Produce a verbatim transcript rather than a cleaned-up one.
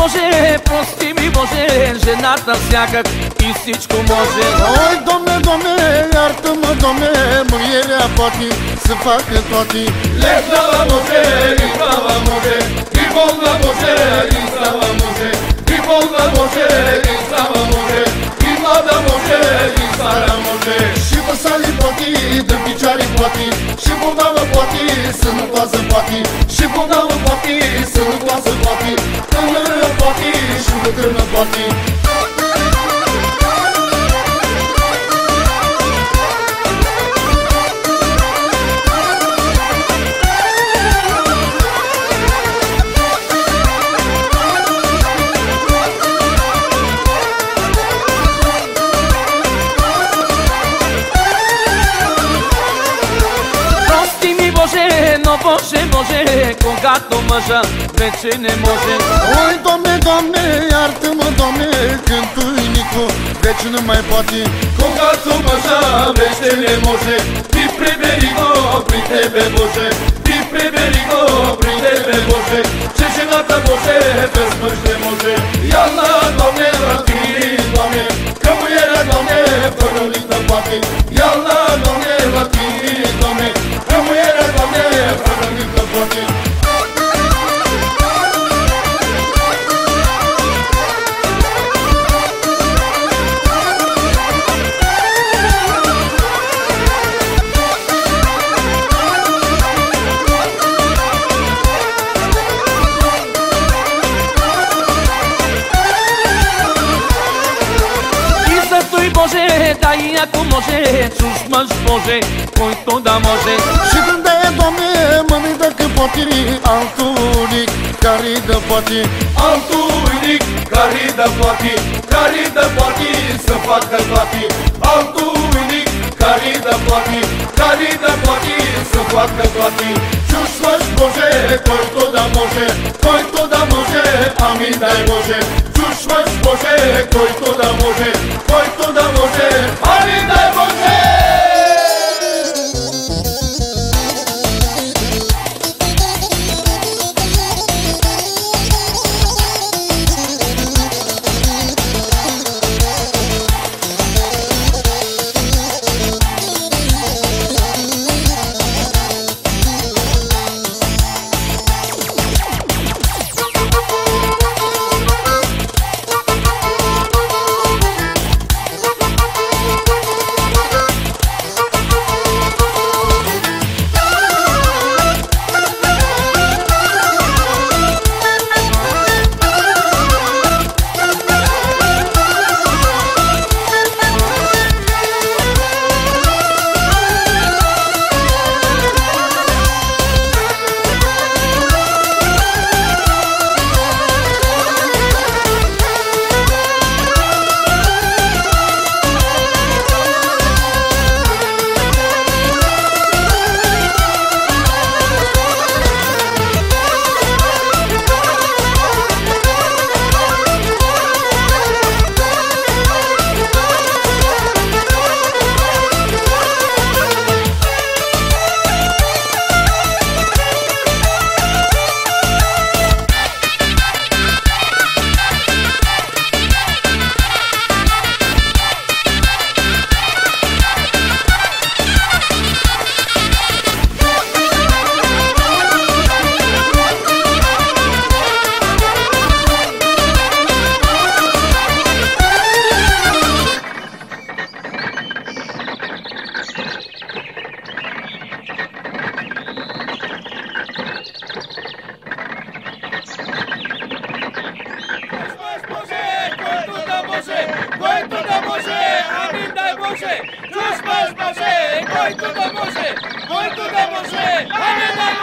Боже, прости ми, Боже, жената всякак и всичко може. Ой, Doamne, Doamne, iartă-mă, Doamne, mângâierea poate să facă toate. Le slava Boże, i slava Boże, i Boga Boże, i slava Boże, i Boga Boże, i slava Boże, i Mada Boże, i Sara Boże. Și văsali poate, de picioare poate, și bolnavă poate, sănătoasă poate, Și bolnavă poate, sănătoasă poate, tânără poate și bătrână poate. Но Боже, Боже, когато мъжа вече не може. Ой, Doamne, Doamne, iartă-mă, Doamne, când tuinicul вече nu mai poate. Когато мъжа вече не може, ти прибери го при тебе, Боже, ти прибери го при тебе, Боже, че жената Боже без мъж не може. Ялна, Doamne, врати, Doamne, cămuierea, Doamne, fără lită poate. Ялна, Doamne, vrati, Doamne, cămuierea, Doamne, fără lită poate. Боже, дай ако може, чуж мъж Боже, който да може. Și când e, Doamne, mă-mi dacă poate, altul unic care dă poate. Altul unic care dă poate, care dă poate să facă toate. Altul unic care dă poate, care dă poate să facă toate. Чуж мъж Боже, който да може, който да може, ами дай Боже. Чуж мъж Боже, който да може, който да може, ами дай Боже. Чуж мъж Боже, който да може, който да може, ами дай